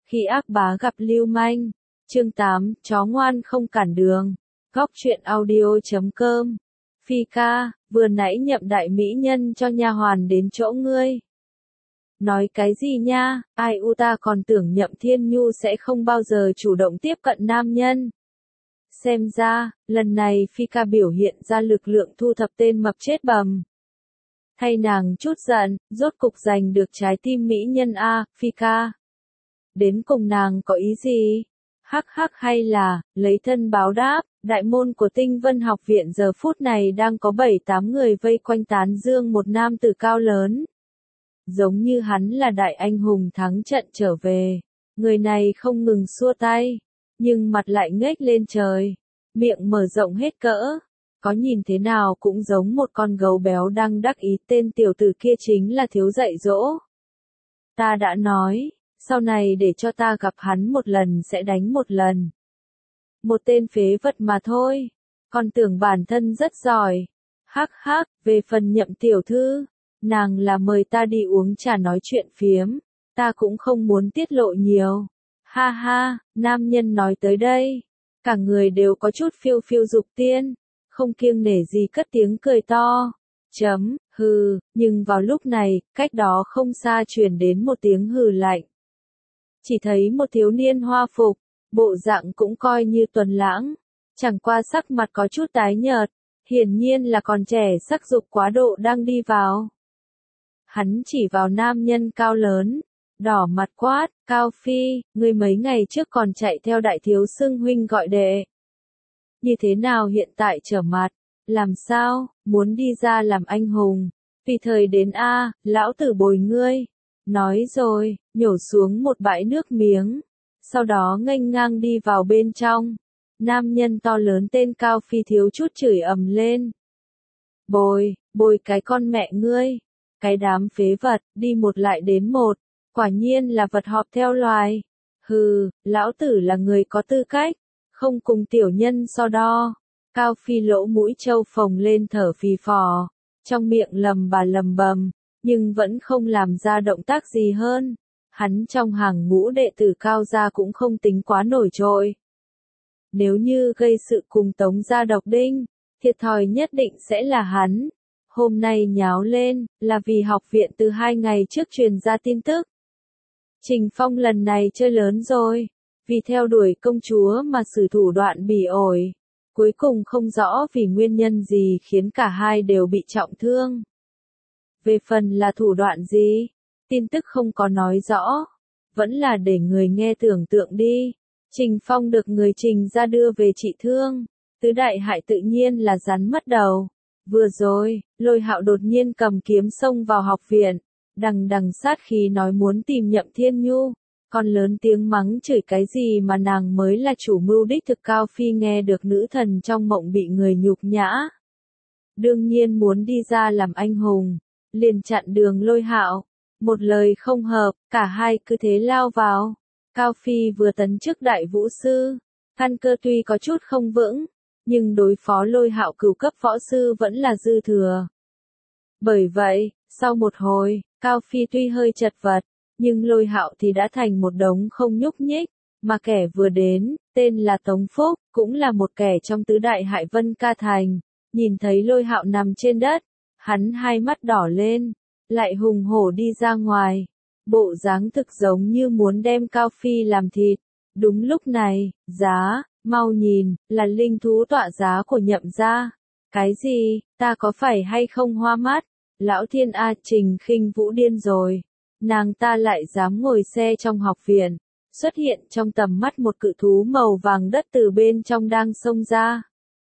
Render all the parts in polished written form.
Khi ác bá gặp lưu manh. Chương 8, chó ngoan không cản đường. Góc truyện audio.com. Phi ca, vừa nãy nhậm đại mỹ nhân cho nha hoàn đến chỗ ngươi. Nói cái gì nha, ai u ta còn tưởng Nhậm Thiên Nhu sẽ không bao giờ chủ động tiếp cận nam nhân. Xem ra, lần này Phi ca biểu hiện ra lực lượng thu thập tên mập chết bầm. Thay nàng chút giận, rốt cục giành được trái tim mỹ nhân a, Phi ca. Đến cùng nàng có ý gì? Hắc hắc hay là, lấy thân báo đáp, đại môn của Tinh Vân học viện giờ phút này đang có 7-8 người vây quanh tán dương một nam tử cao lớn. Giống như hắn là đại anh hùng thắng trận trở về. Người này không ngừng xua tay, nhưng mặt lại ngếch lên trời, miệng mở rộng hết cỡ. Có nhìn thế nào cũng giống một con gấu béo đang đắc ý, tên tiểu tử kia chính là Thiếu dạy dỗ. Ta đã nói, sau này để cho ta gặp hắn một lần sẽ đánh một lần. Một tên phế vật mà thôi, còn tưởng bản thân rất giỏi. Hắc hắc, về phần Nhậm tiểu thư, nàng là mời ta đi uống trà nói chuyện phiếm, ta cũng không muốn tiết lộ nhiều. Ha ha, nam nhân nói tới đây, cả người đều có chút phiêu phiêu dục tiên, không kiêng nể gì cất tiếng cười to. Hừ, nhưng vào lúc này, cách đó không xa truyền đến một tiếng hừ lạnh. Chỉ thấy một thiếu niên hoa phục, bộ dạng cũng coi như tuấn lãng, chẳng qua sắc mặt có chút tái nhợt, hiển nhiên là còn trẻ sắc dục quá độ đang đi vào. Hắn chỉ vào nam nhân cao lớn, đỏ mặt quát, Cao Phi, ngươi mấy ngày trước còn chạy theo đại thiếu xưng huynh gọi đệ. Như thế nào hiện tại trở mặt, làm sao, muốn đi ra làm anh hùng, tùy thời đến a, lão tử bồi ngươi. Nói rồi, nhổ xuống một bãi nước miếng, sau đó nghênh ngang đi vào bên trong. Nam nhân to lớn tên Cao Phi thiếu chút chửi ầm lên. Bồi cái con mẹ ngươi, cái đám phế vật, đi một lại đến một, quả nhiên là vật họp theo loài. Hừ, lão tử là người có tư cách, không cùng tiểu nhân so đo. Cao Phi lỗ mũi trâu phồng lên thở phì phò, trong miệng lầm bà lầm bầm, nhưng vẫn không làm ra động tác gì hơn. Hắn trong hàng ngũ đệ tử Cao gia cũng không tính quá nổi trội. Nếu như gây sự cùng Tống gia Độc Đinh, thiệt thòi nhất định sẽ là hắn. Hôm nay nháo lên, là vì học viện từ 2 ngày trước truyền ra tin tức. Trình Phong lần này chơi lớn rồi, vì theo đuổi công chúa mà sử thủ đoạn bỉ ổi. Cuối cùng không rõ vì nguyên nhân gì khiến cả hai đều bị trọng thương. Về phần là thủ đoạn gì, tin tức không có nói rõ, vẫn là để người nghe tưởng tượng đi. Trình Phong được người Trình ra đưa về trị thương, tứ đại hại tự nhiên là rắn mất đầu. Vừa rồi, Lôi Hạo đột nhiên cầm kiếm xông vào học viện, đằng đằng sát khí nói muốn tìm Nhậm Thiên Nhu, còn lớn tiếng mắng chửi cái gì mà nàng mới là chủ mưu đích thực. Cao Phi nghe được nữ thần trong mộng bị người nhục nhã, đương nhiên muốn đi ra làm anh hùng, liền chặn đường Lôi Hạo. Một lời không hợp, cả hai cứ thế lao vào. Cao Phi vừa tấn chức đại vũ sư, căn cơ tuy có chút không vững, nhưng đối phó Lôi Hạo cửu cấp võ sư vẫn là dư thừa. Bởi vậy, sau một hồi, Cao Phi tuy hơi chật vật, nhưng Lôi Hạo thì đã thành một đống không nhúc nhích, mà kẻ vừa đến, tên là Tống Phúc, cũng là một kẻ trong tứ đại hại Vân Ca Thành, nhìn thấy Lôi Hạo nằm trên đất, hắn hai mắt đỏ lên, lại hùng hổ đi ra ngoài, bộ dáng thực giống như muốn đem Cao Phi làm thịt. Đúng lúc này, mau nhìn, là linh thú tọa giá của Nhậm gia. Cái gì, ta có phải hay không hoa mắt? Lão thiên a, Trình Khinh Vũ điên rồi. Nàng ta lại dám ngồi xe trong học viện, xuất hiện trong tầm mắt một cự thú màu vàng đất từ bên trong đang xông ra.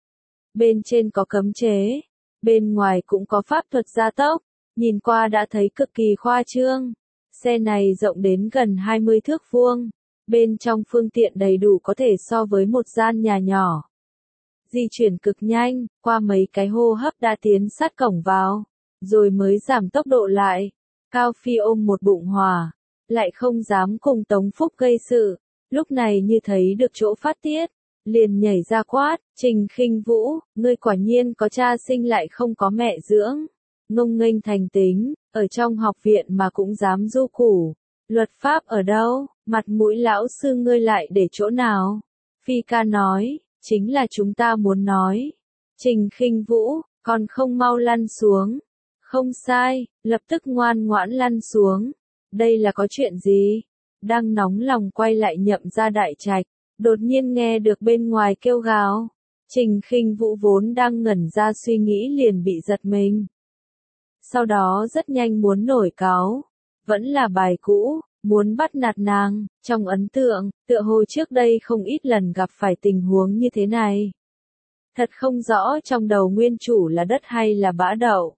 Bên trên có cấm chế, bên ngoài cũng có pháp thuật gia tốc, nhìn qua đã thấy cực kỳ khoa trương. Xe này rộng đến gần 20 thước vuông, bên trong phương tiện đầy đủ có thể so với một gian nhà nhỏ. Di chuyển cực nhanh, qua mấy cái hô hấp đã tiến sát cổng vào, rồi mới giảm tốc độ lại. Cao Phi ôm một bụng hỏa, lại không dám cùng Tống Phúc gây sự, lúc này như thấy được chỗ phát tiết, liền nhảy ra quát, Trình Khinh Vũ, ngươi quả nhiên có cha sinh lại không có mẹ dưỡng, ngông nghênh thành tính, ở trong học viện mà cũng dám du củ, luật pháp ở đâu, Mặt mũi lão sư ngươi lại để chỗ nào? Phi ca nói, chính là chúng ta muốn nói. Trình Khinh Vũ, còn không mau lăn xuống. Không sai, lập tức ngoan ngoãn lăn xuống. Đây là có chuyện gì? Đang nóng lòng quay lại Nhậm gia đại trạch, đột nhiên nghe được bên ngoài kêu gào. Trình Khinh Vũ vốn đang ngẩn ra suy nghĩ liền bị giật mình. Sau đó rất nhanh muốn nổi cáu. Vẫn là bài cũ, muốn bắt nạt nàng, trong ấn tượng, tựa hồ trước đây không ít lần gặp phải tình huống như thế này. Thật không rõ trong đầu nguyên chủ là đất hay là bã đậu.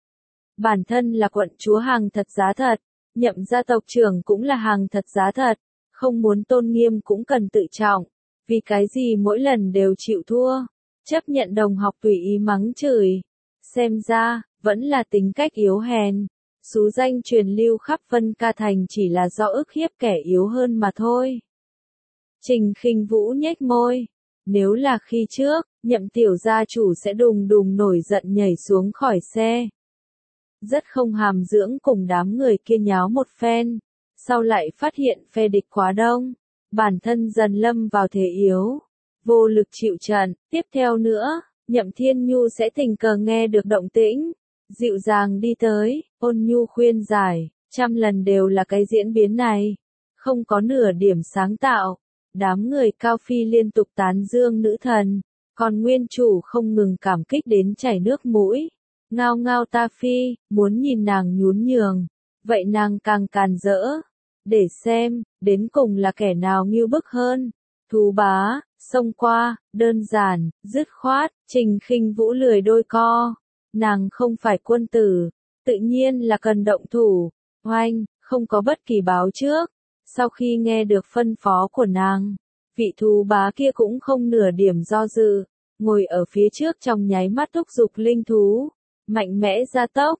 Bản thân là quận chúa hàng thật giá thật, Nhậm gia tộc trưởng cũng là hàng thật giá thật, không muốn tôn nghiêm cũng cần tự trọng, vì cái gì mỗi lần đều chịu thua, chấp nhận đồng học tùy ý mắng chửi. Xem ra, vẫn là tính cách yếu hèn, xú danh truyền lưu khắp Vân Ca Thành chỉ là do ức hiếp kẻ yếu hơn mà thôi. Trình Khinh Vũ nhếch môi, nếu là khi trước, Nhậm tiểu gia chủ sẽ đùng đùng nổi giận nhảy xuống khỏi xe. Rất không hàm dưỡng cùng đám người kia nháo một phen, sau lại phát hiện phe địch quá đông, bản thân dần lâm vào thế yếu, vô lực chịu trận. Tiếp theo nữa, Nhậm Thiên Nhu sẽ tình cờ nghe được động tĩnh, dịu dàng đi tới, ôn nhu khuyên giải, trăm lần đều là cái diễn biến này, không có nửa điểm sáng tạo. Đám người Cao Phi liên tục tán dương nữ thần, còn nguyên chủ không ngừng cảm kích đến chảy nước mũi. Ngao ngao ta phi, muốn nhìn nàng nhún nhường, vậy nàng càng càn rỡ. Để xem, đến cùng là kẻ nào ngưu bức hơn. Thú bá, xông qua, đơn giản, dứt khoát, Trình Khinh Vũ lười đôi co. Nàng không phải quân tử, tự nhiên là cần động thủ. Oanh, không có bất kỳ báo trước. Sau khi nghe được phân phó của nàng, vị thú bá kia cũng không nửa điểm do dự, ngồi ở phía trước trong nháy mắt thúc giục linh thú. Mạnh mẽ gia tốc,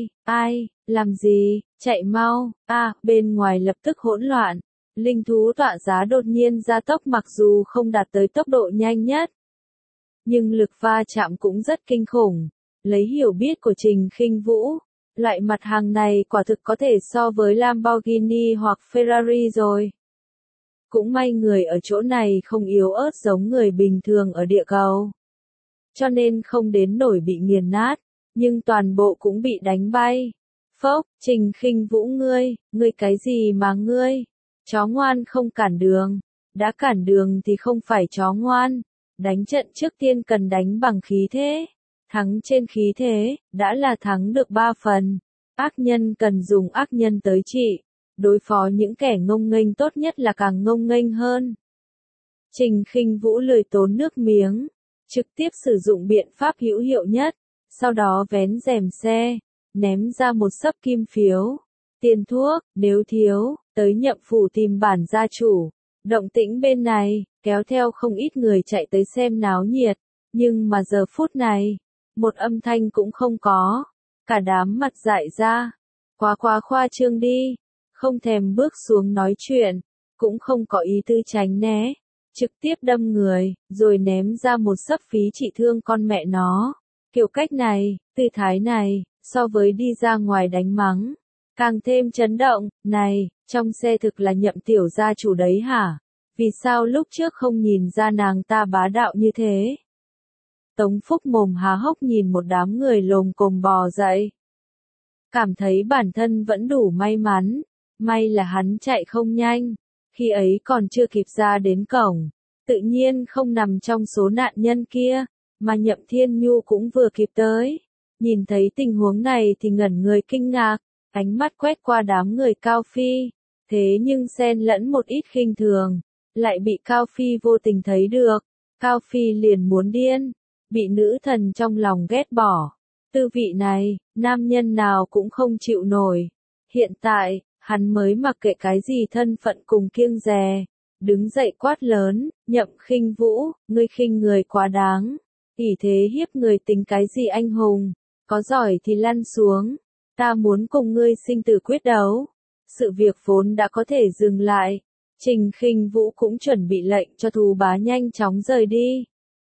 ai, làm gì, chạy mau, bên ngoài lập tức hỗn loạn. Linh thú tọa giá đột nhiên gia tốc mặc dù không đạt tới tốc độ nhanh nhất, nhưng lực va chạm cũng rất kinh khủng. Lấy hiểu biết của Trình Khinh Vũ, loại mặt hàng này quả thực có thể so với Lamborghini hoặc Ferrari rồi. Cũng may người ở chỗ này không yếu ớt giống người bình thường ở địa cầu, cho nên không đến nổi bị nghiền nát, nhưng toàn bộ cũng bị đánh bay. Phốc, Trình Khinh Vũ ngươi cái gì mà ngươi? Chó ngoan không cản đường, đã cản đường thì không phải chó ngoan. Đánh trận trước tiên cần đánh bằng khí thế, thắng trên khí thế, đã là thắng được 3 phần. Ác nhân cần dùng ác nhân tới trị, đối phó những kẻ ngông nghênh tốt nhất là càng ngông nghênh hơn. Trình Khinh Vũ lười tốn nước miếng, trực tiếp sử dụng biện pháp hữu hiệu nhất, sau đó vén rèm xe, ném ra một xấp kim phiếu. Tiền thuốc, nếu thiếu, tới Nhậm phủ tìm bản gia chủ. Động tĩnh bên này, kéo theo không ít người chạy tới xem náo nhiệt, nhưng mà giờ phút này, một âm thanh cũng không có, cả đám mặt dại ra, quá khoa trương đi, không thèm bước xuống nói chuyện, cũng không có ý tư tránh né, trực tiếp đâm người, rồi ném ra một xấp phí trị thương con mẹ nó. Kiểu cách này, tư thái này, so với đi ra ngoài đánh mắng, càng thêm chấn động. Này, trong xe thực là Nhậm tiểu gia chủ đấy hả? Vì sao lúc trước không nhìn ra nàng ta bá đạo như thế? Tống Phúc mồm há hốc nhìn một đám người lồm cồm bò dậy. Cảm thấy bản thân vẫn đủ may mắn, may là hắn chạy không nhanh, khi ấy còn chưa kịp ra đến cổng, tự nhiên không nằm trong số nạn nhân kia, mà Nhậm Thiên Nhu cũng vừa kịp tới. Nhìn thấy tình huống này thì ngẩn người kinh ngạc, ánh mắt quét qua đám người Cao Phi, thế nhưng xen lẫn một ít khinh thường, lại bị Cao Phi vô tình thấy được. Cao Phi liền muốn điên, bị nữ thần trong lòng ghét bỏ. Tư vị này, nam nhân nào cũng không chịu nổi. Hiện tại, hắn mới mặc kệ cái gì thân phận cùng kiêng dè, đứng dậy quát lớn, Nhậm Khinh Vũ, ngươi khinh người quá đáng, ỷ thế hiếp người tính cái gì anh hùng, có giỏi thì lăn xuống, ta muốn cùng ngươi sinh tử quyết đấu. Sự việc vốn đã có thể dừng lại, Trình Khinh Vũ cũng chuẩn bị lệnh cho thú bá nhanh chóng rời đi.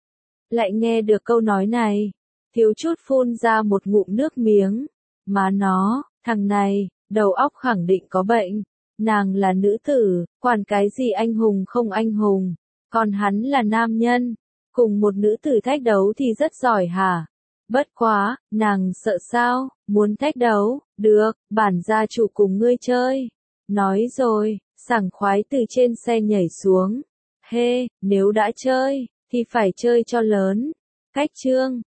Lại nghe được câu nói này, thiếu chút phun ra một ngụm nước miếng, má nó, thằng này, đầu óc khẳng định có bệnh, Nàng là nữ tử, quản cái gì anh hùng không anh hùng, còn hắn là nam nhân, cùng một nữ tử thách đấu thì rất giỏi hả? Bất quá, nàng sợ sao, muốn thách đấu, được, bản gia chủ cùng ngươi chơi. Nói rồi, sảng khoái từ trên xe nhảy xuống. Hê, nếu đã chơi, thì phải chơi cho lớn. Cách chương